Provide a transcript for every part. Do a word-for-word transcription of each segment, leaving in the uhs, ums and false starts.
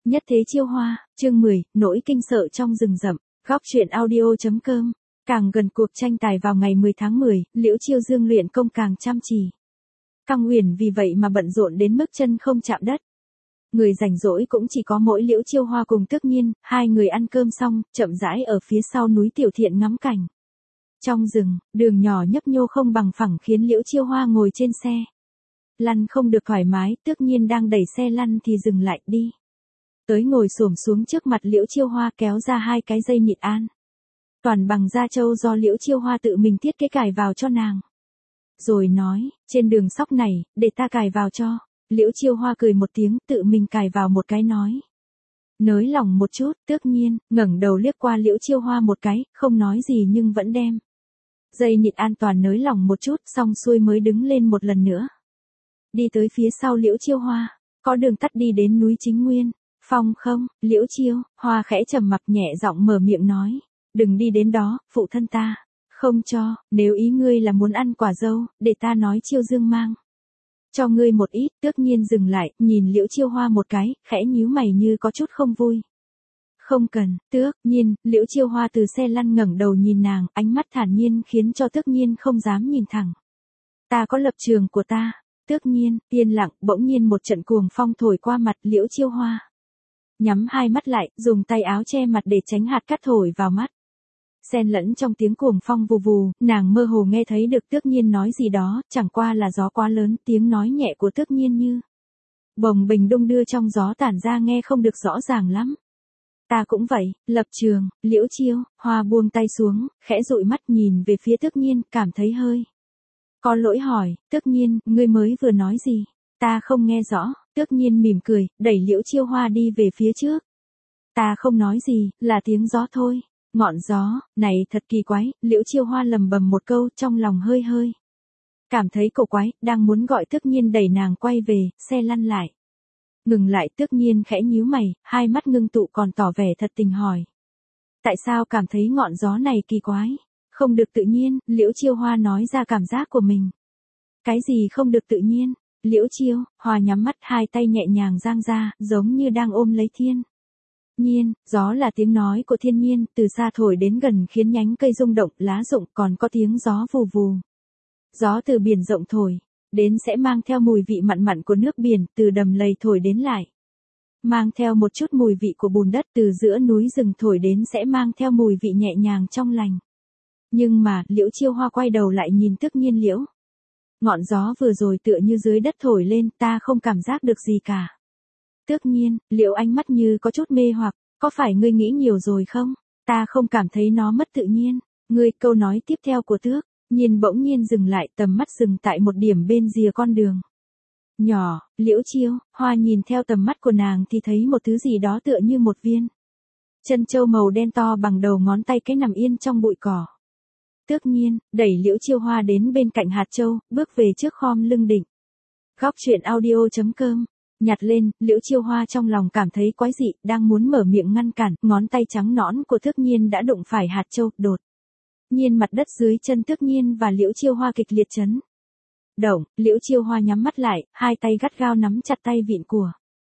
Nhất thế chiêu hoa, chương mười, nỗi kinh sợ trong rừng rậm, góc truyện audio.com. Càng gần cuộc tranh tài vào ngày mười tháng mười, Liễu Chiêu Dương luyện công càng chăm chỉ. Căng Huyền vì vậy mà bận rộn đến mức chân không chạm đất. Người rảnh rỗi cũng chỉ có mỗi Liễu Chiêu Hoa cùng Tước Nhiên, hai người ăn cơm xong, chậm rãi ở phía sau núi Tiểu Thiện ngắm cảnh. Trong rừng, đường nhỏ nhấp nhô không bằng phẳng khiến Liễu Chiêu Hoa ngồi trên xe. Lăn không được thoải mái, Tước Nhiên đang đẩy xe lăn thì dừng lại đi. Tới ngồi xổm xuống trước mặt Liễu Chiêu Hoa kéo ra hai cái dây nhịn an. Toàn bằng da trâu do Liễu Chiêu Hoa tự mình thiết kế cài vào cho nàng. Rồi nói, trên đường sóc này, để ta cài vào cho. Liễu Chiêu Hoa cười một tiếng, tự mình cài vào một cái nói. Nới lòng một chút, Tước Nhiên, ngẩng đầu liếc qua Liễu Chiêu Hoa một cái, không nói gì nhưng vẫn đem. Dây nhịn an toàn nới lòng một chút, xong xuôi mới đứng lên một lần nữa. Đi tới phía sau Liễu Chiêu Hoa, có đường tắt đi đến núi Chính Nguyên. Phong không, Liễu Chiêu, Hoa khẽ trầm mặc nhẹ giọng mở miệng nói. Đừng đi đến đó, phụ thân ta. Không cho, nếu ý ngươi là muốn ăn quả dâu, để ta nói Chiêu Dương mang. Cho ngươi một ít. Tước Nhiên dừng lại, nhìn Liễu Chiêu Hoa một cái, khẽ nhíu mày như có chút không vui. Không cần, Tước Nhiên. Liễu Chiêu Hoa từ xe lăn ngẩng đầu nhìn nàng, ánh mắt thản nhiên khiến cho Tước Nhiên không dám nhìn thẳng. Ta có lập trường của ta. Tước Nhiên, yên lặng, bỗng nhiên một trận cuồng phong thổi qua mặt Liễu Chiêu Hoa. Nhắm hai mắt lại, dùng tay áo che mặt để tránh hạt cát thổi vào mắt. Xen lẫn trong tiếng cuồng phong vù vù, nàng mơ hồ nghe thấy được Tước Nhiên nói gì đó, chẳng qua là gió quá lớn, tiếng nói nhẹ của Tước Nhiên như bồng bềnh đung đưa trong gió tản ra nghe không được rõ ràng lắm. Ta cũng vậy, lập trường. Liễu Chiêu Hoa buông tay xuống, khẽ dụi mắt nhìn về phía Tước Nhiên, cảm thấy hơi có lỗi hỏi, Tước Nhiên, ngươi mới vừa nói gì? Ta không nghe rõ. Tước Nhiên mỉm cười, đẩy Liễu Chiêu Hoa đi về phía trước. Ta không nói gì, là tiếng gió thôi. Ngọn gió, này thật kỳ quái. Liễu Chiêu Hoa lầm bầm một câu, trong lòng hơi hơi cảm thấy cổ quái, đang muốn gọi Tước Nhiên đẩy nàng quay về, xe lăn lại. Ngừng lại. Tước Nhiên khẽ nhíu mày, hai mắt ngưng tụ còn tỏ vẻ thật tình hỏi. Tại sao cảm thấy ngọn gió này kỳ quái? Không được tự nhiên. Liễu Chiêu Hoa nói ra cảm giác của mình. Cái gì không được tự nhiên? Liễu Chiêu Hoa nhắm mắt, hai tay nhẹ nhàng giang ra, giống như đang ôm lấy thiên nhiên. Gió là tiếng nói của thiên nhiên, từ xa thổi đến gần khiến nhánh cây rung động, lá rụng, còn có tiếng gió vù vù. Gió từ biển rộng thổi đến sẽ mang theo mùi vị mặn mặn của nước biển, từ đầm lầy thổi đến lại mang theo một chút mùi vị của bùn đất, từ giữa núi rừng thổi đến sẽ mang theo mùi vị nhẹ nhàng trong lành. Nhưng mà, Liễu Chiêu Hoa quay đầu lại nhìn Tước Nhiên. Liễu, ngọn gió vừa rồi tựa như dưới đất thổi lên, ta không cảm giác được gì cả. Tước Nhiên, Liễu ánh mắt như có chút mê hoặc, có phải ngươi nghĩ nhiều rồi không? Ta không cảm thấy nó mất tự nhiên. Ngươi, câu nói tiếp theo của Tước Nhiên bỗng nhiên dừng lại, tầm mắt dừng tại một điểm bên rìa con đường nhỏ. Liễu Chiêu Hoa nhìn theo tầm mắt của nàng thì thấy một thứ gì đó tựa như một viên chân châu màu đen to bằng đầu ngón tay cái nằm yên trong bụi cỏ. Tước Nhiên đẩy Liễu Chiêu Hoa đến bên cạnh hạt châu, bước về trước khom lưng định. Góc truyện audio.com. Nhặt lên. Liễu Chiêu Hoa trong lòng cảm thấy quái dị, đang muốn mở miệng ngăn cản, ngón tay trắng nõn của Tước Nhiên đã đụng phải hạt châu. Đột nhiên mặt đất dưới chân Tước Nhiên và Liễu Chiêu Hoa kịch liệt chấn động. Liễu Chiêu Hoa nhắm mắt lại, hai tay gắt gao nắm chặt tay vịn của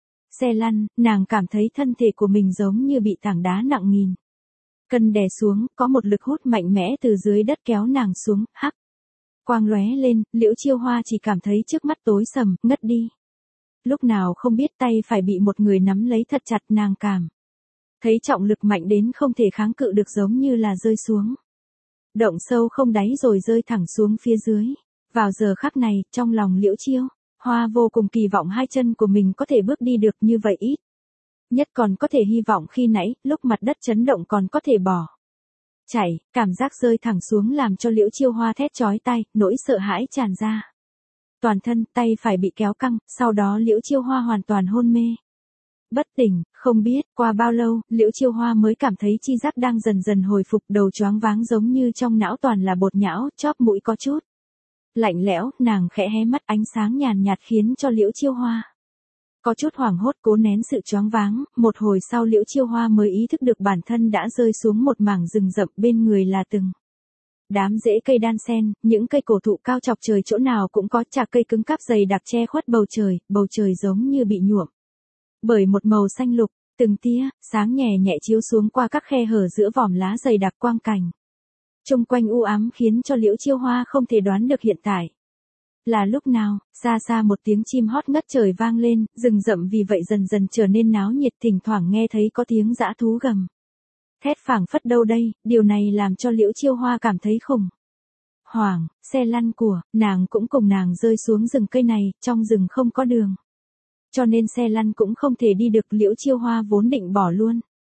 xe lăn, nàng cảm thấy thân thể của mình giống như bị tảng đá nặng nghìn cân đè xuống, có một lực hút mạnh mẽ từ dưới đất kéo nàng xuống. Hắc quang lóe lên, Liễu Chiêu Hoa chỉ cảm thấy trước mắt tối sầm, ngất đi. Lúc nào không biết tay phải bị một người nắm lấy thật chặt, nàng cảm thấy trọng lực mạnh đến không thể kháng cự được, giống như là rơi xuống động sâu không đáy rồi rơi thẳng xuống phía dưới. Vào giờ khắc này, trong lòng Liễu Chiêu Hoa vô cùng kỳ vọng hai chân của mình có thể bước đi được như vậy, ít nhất còn có thể hy vọng khi nãy, lúc mặt đất chấn động còn có thể bỏ chạy. Cảm giác rơi thẳng xuống làm cho Liễu Chiêu Hoa thét chói tai, nỗi sợ hãi tràn ra toàn thân, tay phải bị kéo căng, sau đó Liễu Chiêu Hoa hoàn toàn hôn mê bất tỉnh. Không biết qua bao lâu, Liễu Chiêu Hoa mới cảm thấy chi giác đang dần dần hồi phục, đầu choáng váng giống như trong não toàn là bột nhão, chóp mũi có chút lạnh lẽo. Nàng khẽ hé mắt, ánh sáng nhàn nhạt khiến cho Liễu Chiêu Hoa có chút hoảng hốt, cố nén sự choáng váng. Một hồi sau Liễu Chiêu Hoa mới ý thức được bản thân đã rơi xuống một mảng rừng rậm, bên người là từng đám rễ cây đan xen, những cây cổ thụ cao chọc trời, chỗ nào cũng có chạc cây cứng cáp dày đặc che khuất bầu trời, bầu trời giống như bị nhuộm bởi một màu xanh lục. Từng tia, sáng nhẹ nhẹ chiếu xuống qua các khe hở giữa vòm lá dày đặc quang cảnh. Xung quanh u ám khiến cho Liễu Chiêu Hoa không thể đoán được hiện tại là lúc nào. Xa xa một tiếng chim hót ngất trời vang lên, rừng rậm vì vậy dần dần trở nên náo nhiệt, thỉnh thoảng nghe thấy có tiếng dã thú gầm thét phảng phất đâu đây, điều này làm cho Liễu Chiêu Hoa cảm thấy khủng hoảng. Xe lăn của nàng cũng cùng nàng rơi xuống rừng cây này, trong rừng không có đường, cho nên xe lăn cũng không thể đi được. Liễu Chiêu Hoa vốn định bỏ luôn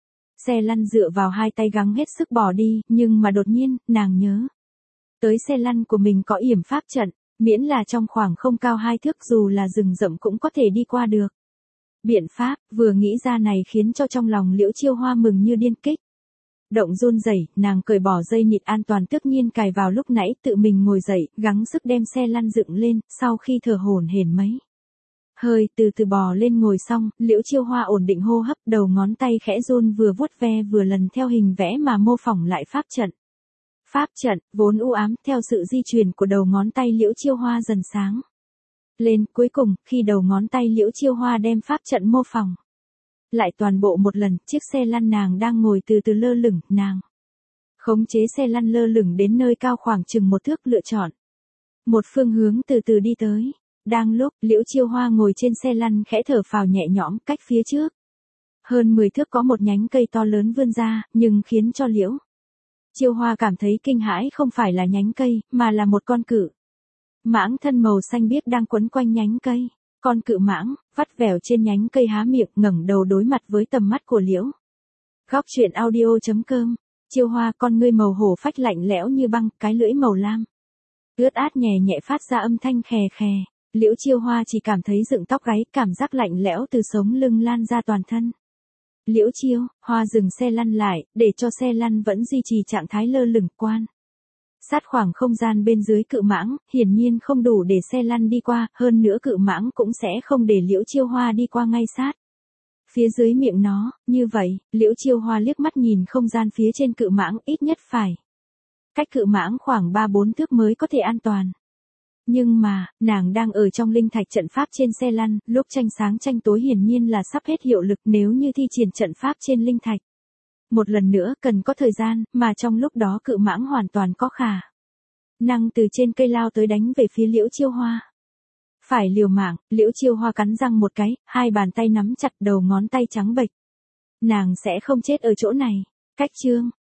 xe lăn, dựa vào hai tay gắng hết sức bỏ đi, nhưng mà đột nhiên, nàng nhớ tới xe lăn của mình có yểm pháp trận, miễn là trong khoảng không cao hai thước, dù là rừng rậm cũng có thể đi qua được. Biện pháp vừa nghĩ ra này khiến cho trong lòng Liễu Chiêu Hoa mừng như điên, kích động run rẩy, nàng cởi bỏ dây nịt an toàn tất nhiên cài vào lúc nãy, tự mình ngồi dậy, gắng sức đem xe lăn dựng lên, sau khi thở hổn hển mấy hơi từ từ bò lên ngồi xong, Liễu Chiêu Hoa ổn định hô hấp, đầu ngón tay khẽ run, vừa vuốt ve vừa lần theo hình vẽ mà mô phỏng lại pháp trận. Pháp trận vốn u ám, theo sự di chuyển của đầu ngón tay Liễu Chiêu Hoa dần sáng lên, cuối cùng, khi đầu ngón tay Liễu Chiêu Hoa đem pháp trận mô phỏng lại toàn bộ một lần, chiếc xe lăn nàng đang ngồi từ từ lơ lửng, nàng khống chế xe lăn lơ lửng đến nơi cao khoảng chừng một thước, lựa chọn một phương hướng từ từ đi tới. Đang lúc Liễu Chiêu Hoa ngồi trên xe lăn khẽ thở phào nhẹ nhõm, cách phía trước hơn mười thước có một nhánh cây to lớn vươn ra, nhưng khiến cho Liễu Chiêu Hoa cảm thấy kinh hãi không phải là nhánh cây, mà là một con cự mãng thân màu xanh biếc đang quấn quanh nhánh cây. Con cự mãng vắt vẻo trên nhánh cây há miệng, ngẩng đầu đối mặt với tầm mắt của Liễu. Góc truyện audio chấm com. Chiêu Hoa, con ngươi màu hổ phách lạnh lẽo như băng, cái lưỡi màu lam ướt át nhẹ nhẹ phát ra âm thanh khè khè. Liễu Chiêu Hoa chỉ cảm thấy dựng tóc gáy, cảm giác lạnh lẽo từ sống lưng lan ra toàn thân. Liễu Chiêu Hoa dừng xe lăn lại, để cho xe lăn vẫn duy trì trạng thái lơ lửng, quan sát khoảng không gian bên dưới cự mãng, hiển nhiên không đủ để xe lăn đi qua, hơn nữa cự mãng cũng sẽ không để Liễu Chiêu Hoa đi qua ngay sát phía dưới miệng nó. Như vậy, Liễu Chiêu Hoa liếc mắt nhìn không gian phía trên cự mãng, ít nhất phải cách cự mãng khoảng ba bốn thước mới có thể an toàn. Nhưng mà, nàng đang ở trong linh thạch trận pháp trên xe lăn, lúc tranh sáng tranh tối hiển nhiên là sắp hết hiệu lực, nếu như thi triển trận pháp trên linh thạch một lần nữa cần có thời gian, mà trong lúc đó cự mãng hoàn toàn có khả năng từ trên cây lao tới đánh về phía Liễu Chiêu Hoa. Phải liều mạng, Liễu Chiêu Hoa cắn răng một cái, hai bàn tay nắm chặt, đầu ngón tay trắng bệch. Nàng sẽ không chết ở chỗ này. Cách chương